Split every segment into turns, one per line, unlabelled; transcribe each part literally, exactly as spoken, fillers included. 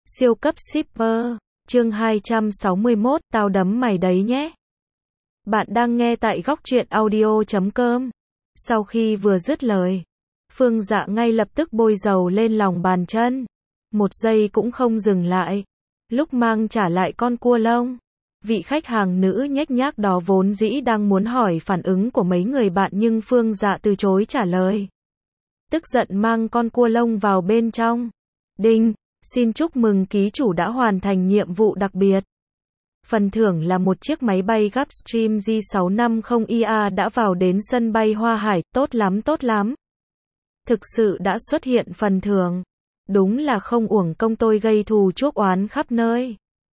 Siêu cấp shipper, chương hai trăm sáu mươi mốt, tao đấm mày đấy nhé. Bạn đang nghe tại góc truyện audio chấm com. Sau khi vừa dứt lời, Phương Dạ ngay lập tức bôi dầu lên lòng bàn chân. Một giây cũng không dừng lại. Lúc mang trả lại con cua lông, vị khách hàng nữ nhếch nhác đó vốn dĩ đang muốn hỏi phản ứng của mấy người bạn nhưng Phương Dạ từ chối trả lời. Tức giận mang con cua lông vào bên trong. Đinh, xin chúc mừng ký chủ đã hoàn thành nhiệm vụ đặc biệt. Phần thưởng là một chiếc máy bay Gulfstream G sáu năm không I A đã vào đến sân bay Hoa Hải, tốt lắm tốt lắm. Thực sự đã xuất hiện phần thưởng. Đúng là không uổng công tôi gây thù chuốc oán khắp nơi.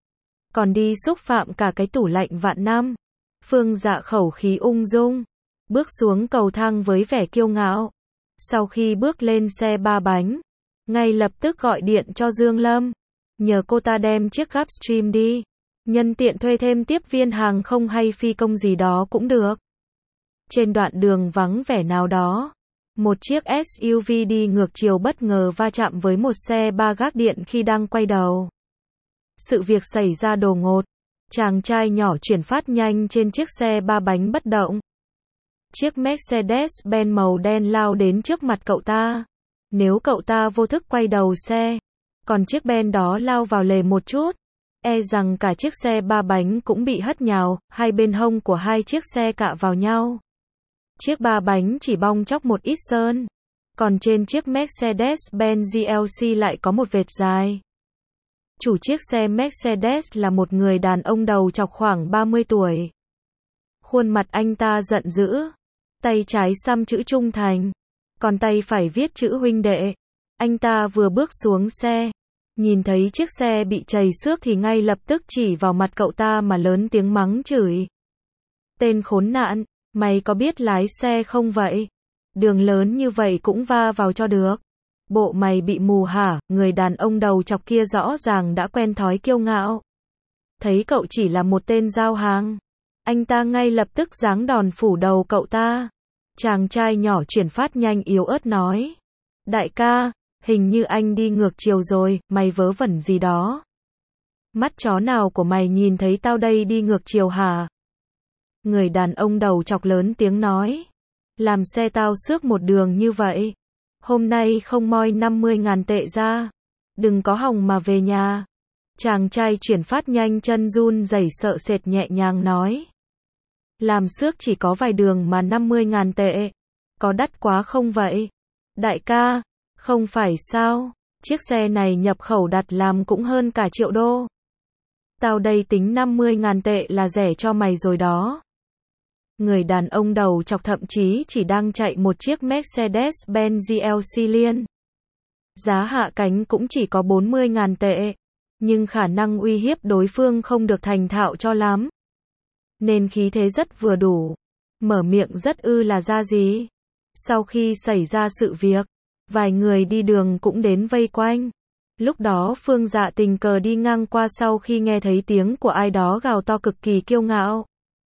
Còn đi xúc phạm cả cái tủ lạnh vạn năm. Phương Dạ khẩu khí ung dung, bước xuống cầu thang với vẻ kiêu ngạo. Sau khi bước lên xe ba bánh, ngay lập tức gọi điện cho Dương Lâm, nhờ cô ta đem chiếc Gulfstream đi, nhân tiện thuê thêm tiếp viên hàng không hay phi công gì đó cũng được. Trên đoạn đường vắng vẻ nào đó, một chiếc S U V đi ngược chiều bất ngờ va chạm với một xe ba gác điện khi đang quay đầu. Sự việc xảy ra đột ngột, chàng trai nhỏ chuyển phát nhanh trên chiếc xe ba bánh bất động. Chiếc Mercedes-Benz màu đen lao đến trước mặt cậu ta. Nếu cậu ta vô thức quay đầu xe, còn chiếc Ben đó lao vào lề một chút, e rằng cả chiếc xe ba bánh cũng bị hất nhào, hai bên hông của hai chiếc xe cạ vào nhau. Chiếc ba bánh chỉ bong chóc một ít sơn, còn trên chiếc Mercedes-Benz G L C lại có một vệt dài. Chủ chiếc xe Mercedes là một người đàn ông đầu chọc khoảng ba mươi tuổi. Khuôn mặt anh ta giận dữ, tay trái xăm chữ trung thành, còn tay phải viết chữ huynh đệ. Anh ta vừa bước xuống xe, nhìn thấy chiếc xe bị trầy xước thì ngay lập tức chỉ vào mặt cậu ta mà lớn tiếng mắng chửi. Tên khốn nạn, mày có biết lái xe không vậy? Đường lớn như vậy cũng va vào cho được. Bộ mày bị mù hả? Người đàn ông đầu chọc kia rõ ràng đã quen thói kiêu ngạo. Thấy cậu chỉ là một tên giao hàng, anh ta ngay lập tức giáng đòn phủ đầu cậu ta. Chàng trai nhỏ chuyển phát nhanh yếu ớt nói. Đại ca, hình như anh đi ngược chiều rồi, mày vớ vẩn gì đó. Mắt chó nào của mày nhìn thấy tao đây đi ngược chiều hả? Người đàn ông đầu chọc lớn tiếng nói. Làm xe tao xước một đường như vậy. Hôm nay không moi năm mươi ngàn tệ ra. Đừng có hòng mà về nhà. Chàng trai chuyển phát nhanh chân run rẩy sợ sệt nhẹ nhàng nói. Làm xước chỉ có vài đường mà năm mươi ngàn tệ. Có đắt quá không vậy? Đại ca, không phải sao? Chiếc xe này nhập khẩu đặt làm cũng hơn cả triệu đô. Tao đây tính năm mươi ngàn tệ là rẻ cho mày rồi đó. Người đàn ông đầu chọc thậm chí chỉ đang chạy một chiếc Mercedes-Benz G L C liên. Giá hạ cánh cũng chỉ có bốn mươi ngàn tệ. Nhưng khả năng uy hiếp đối phương không được thành thạo cho lắm. Nên khí thế rất vừa đủ. Mở miệng rất ư là ra gì. Sau khi xảy ra sự việc, vài người đi đường cũng đến vây quanh. Lúc đó Phương Dạ tình cờ đi ngang qua sau khi nghe thấy tiếng của ai đó gào to cực kỳ kiêu ngạo.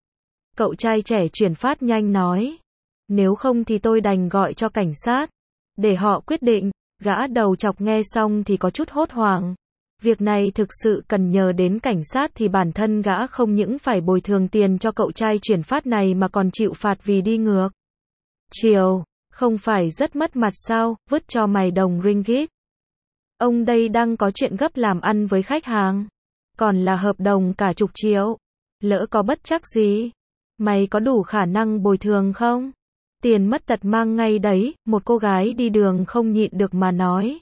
Cậu trai trẻ chuyển phát nhanh nói. Nếu không thì tôi đành gọi cho cảnh sát, để họ quyết định. Gã đầu chọc nghe xong thì có chút hốt hoảng. Việc này thực sự cần nhờ đến cảnh sát thì bản thân gã không những phải bồi thường tiền cho cậu trai chuyển phát này mà còn chịu phạt vì đi ngược chiều. Không phải rất mất mặt sao, vứt cho mày đồng ringgit. Ông đây đang có chuyện gấp làm ăn với khách hàng. Còn là hợp đồng cả chục triệu. Lỡ có bất trắc gì, mày có đủ khả năng bồi thường không? Tiền mất tật mang ngay đấy, một cô gái đi đường không nhịn được mà nói.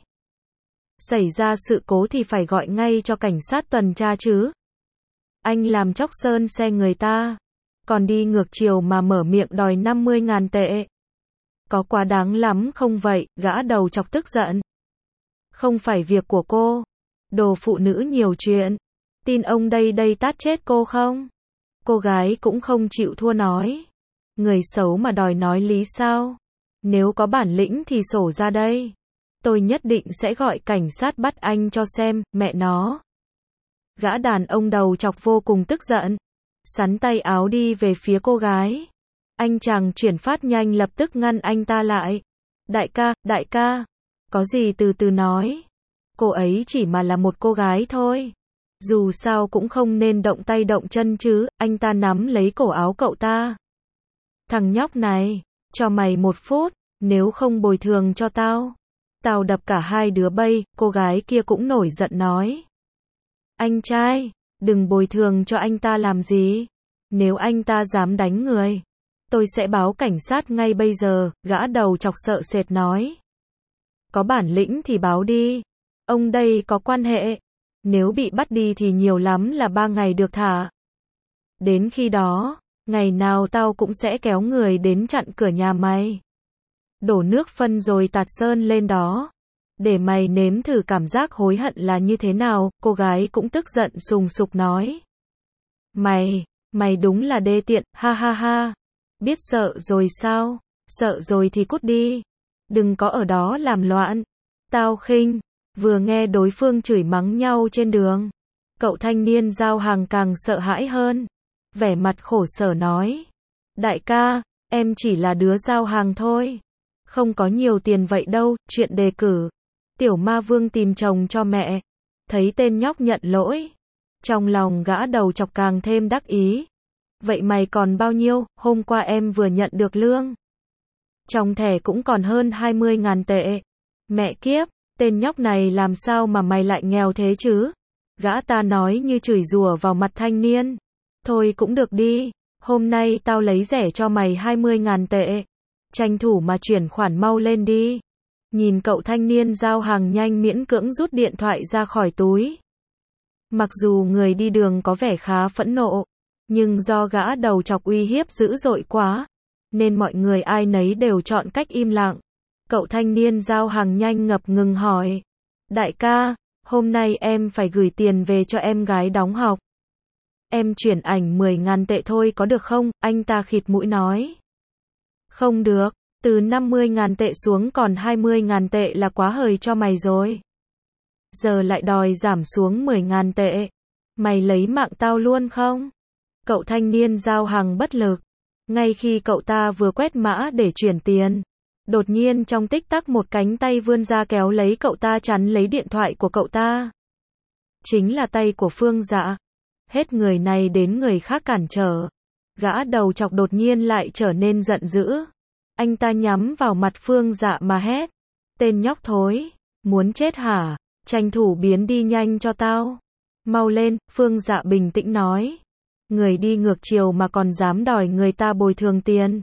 Xảy ra sự cố thì phải gọi ngay cho cảnh sát tuần tra chứ. Anh làm chóc sơn xe người ta, còn đi ngược chiều mà mở miệng đòi năm mươi ngàn tệ. Có quá đáng lắm không vậy? Gã đầu chọc tức giận. Không phải việc của cô. Đồ phụ nữ nhiều chuyện. Tin ông đây đây tát chết cô không? Cô gái cũng không chịu thua nói. Người xấu mà đòi nói lý sao? Nếu có bản lĩnh thì sổ ra đây. Tôi nhất định sẽ gọi cảnh sát bắt anh cho xem, mẹ nó. Gã đàn ông đầu chọc vô cùng tức giận. Sắn tay áo đi về phía cô gái. Anh chàng chuyển phát nhanh lập tức ngăn anh ta lại. Đại ca, đại ca. Có gì từ từ nói. Cô ấy chỉ mà là một cô gái thôi. Dù sao cũng không nên động tay động chân chứ, anh ta nắm lấy cổ áo cậu ta. Thằng nhóc này, cho mày một phút, nếu không bồi thường cho tao, tao đập cả hai đứa bay, cô gái kia cũng nổi giận nói. Anh trai, đừng bồi thường cho anh ta làm gì. Nếu anh ta dám đánh người, tôi sẽ báo cảnh sát ngay bây giờ, gã đầu chọc sợ sệt nói. Có bản lĩnh thì báo đi. Ông đây có quan hệ. Nếu bị bắt đi thì nhiều lắm là ba ngày được thả. Đến khi đó, ngày nào tao cũng sẽ kéo người đến chặn cửa nhà mày. Đổ nước phân rồi tạt sơn lên đó. Để mày nếm thử cảm giác hối hận là như thế nào, cô gái cũng tức giận sùng sục nói. Mày, mày đúng là đê tiện, ha ha ha. Biết sợ rồi sao? Sợ rồi thì cút đi. Đừng có ở đó làm loạn. Tao khinh. Vừa nghe đối phương chửi mắng nhau trên đường, cậu thanh niên giao hàng càng sợ hãi hơn. Vẻ mặt khổ sở nói. Đại ca, em chỉ là đứa giao hàng thôi. Không có nhiều tiền vậy đâu, chuyện đề cử. Tiểu ma vương tìm chồng cho mẹ. Thấy tên nhóc nhận lỗi. Trong lòng gã đầu chọc càng thêm đắc ý. Vậy mày còn bao nhiêu, hôm qua em vừa nhận được lương. Trong thẻ cũng còn hơn hai mươi ngàn tệ. Mẹ kiếp, tên nhóc này làm sao mà mày lại nghèo thế chứ? Gã ta nói như chửi rủa vào mặt thanh niên. Thôi cũng được đi, hôm nay tao lấy rẻ cho mày hai mươi ngàn tệ. Tranh thủ mà chuyển khoản mau lên đi. Nhìn cậu thanh niên giao hàng nhanh miễn cưỡng rút điện thoại ra khỏi túi. Mặc dù người đi đường có vẻ khá phẫn nộ, nhưng do gã đầu chọc uy hiếp dữ dội quá, nên mọi người ai nấy đều chọn cách im lặng. Cậu thanh niên giao hàng nhanh ngập ngừng hỏi. Đại ca, hôm nay em phải gửi tiền về cho em gái đóng học. Em chuyển ảnh mười ngàn tệ thôi có được không? Anh ta khịt mũi nói. Không được, từ năm mươi ngàn tệ xuống còn hai mươi ngàn tệ là quá hời cho mày rồi. Giờ lại đòi giảm xuống mười ngàn tệ. Mày lấy mạng tao luôn không? Cậu thanh niên giao hàng bất lực. Ngay khi cậu ta vừa quét mã để chuyển tiền, đột nhiên trong tích tắc một cánh tay vươn ra kéo lấy cậu ta chắn lấy điện thoại của cậu ta. Chính là tay của Phương Dạ. Hết người này đến người khác cản trở. Gã đầu chọc đột nhiên lại trở nên giận dữ. Anh ta nhắm vào mặt Phương Dạ mà hét. Tên nhóc thối, muốn chết hả? Tranh thủ biến đi nhanh cho tao. Mau lên, Phương Dạ bình tĩnh nói. Người đi ngược chiều mà còn dám đòi người ta bồi thường tiền.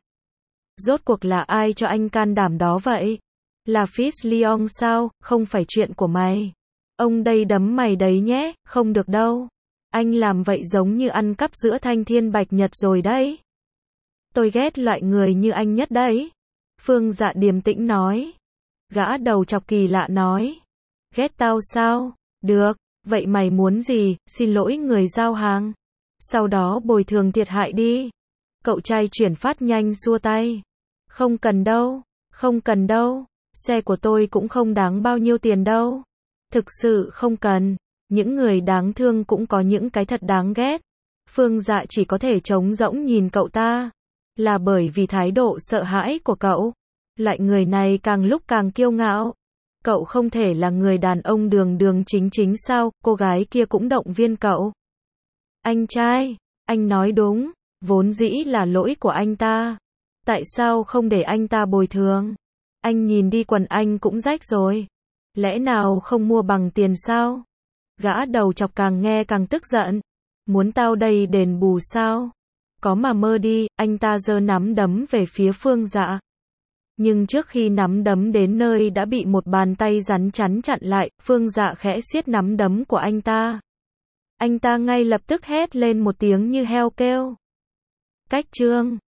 Rốt cuộc là ai cho anh can đảm đó vậy? Là Fitz Leong sao? Không phải chuyện của mày. Ông đây đấm mày đấy nhé, không được đâu. Anh làm vậy giống như ăn cắp giữa thanh thiên bạch nhật rồi đấy. Tôi ghét loại người như anh nhất đấy. Phương Dạ điềm tĩnh nói. Gã đầu chọc kỳ lạ nói. Ghét tao sao? Được, vậy mày muốn gì? Xin lỗi người giao hàng. Sau đó bồi thường thiệt hại đi. Cậu trai chuyển phát nhanh xua tay. Không cần đâu, không cần đâu. Xe của tôi cũng không đáng bao nhiêu tiền đâu. Thực sự không cần. Những người đáng thương cũng có những cái thật đáng ghét. Phương Dạ chỉ có thể trống rỗng nhìn cậu ta. Là bởi vì thái độ sợ hãi của cậu. Loại người này càng lúc càng kiêu ngạo. Cậu không thể là người đàn ông đường đường chính chính sao? Cô gái kia cũng động viên cậu. Anh trai, anh nói đúng. Vốn dĩ là lỗi của anh ta. Tại sao không để anh ta bồi thường? Anh nhìn đi quần anh cũng rách rồi. Lẽ nào không mua bằng tiền sao? Gã đầu chọc càng nghe càng tức giận. Muốn tao đây đền bù sao? Có mà mơ đi, anh ta giơ nắm đấm về phía Phương Dạ. Nhưng trước khi nắm đấm đến nơi đã bị một bàn tay rắn chắn chặn lại, Phương Dạ khẽ siết nắm đấm của anh ta. Anh ta ngay lập tức hét lên một tiếng như heo kêu. Cách chương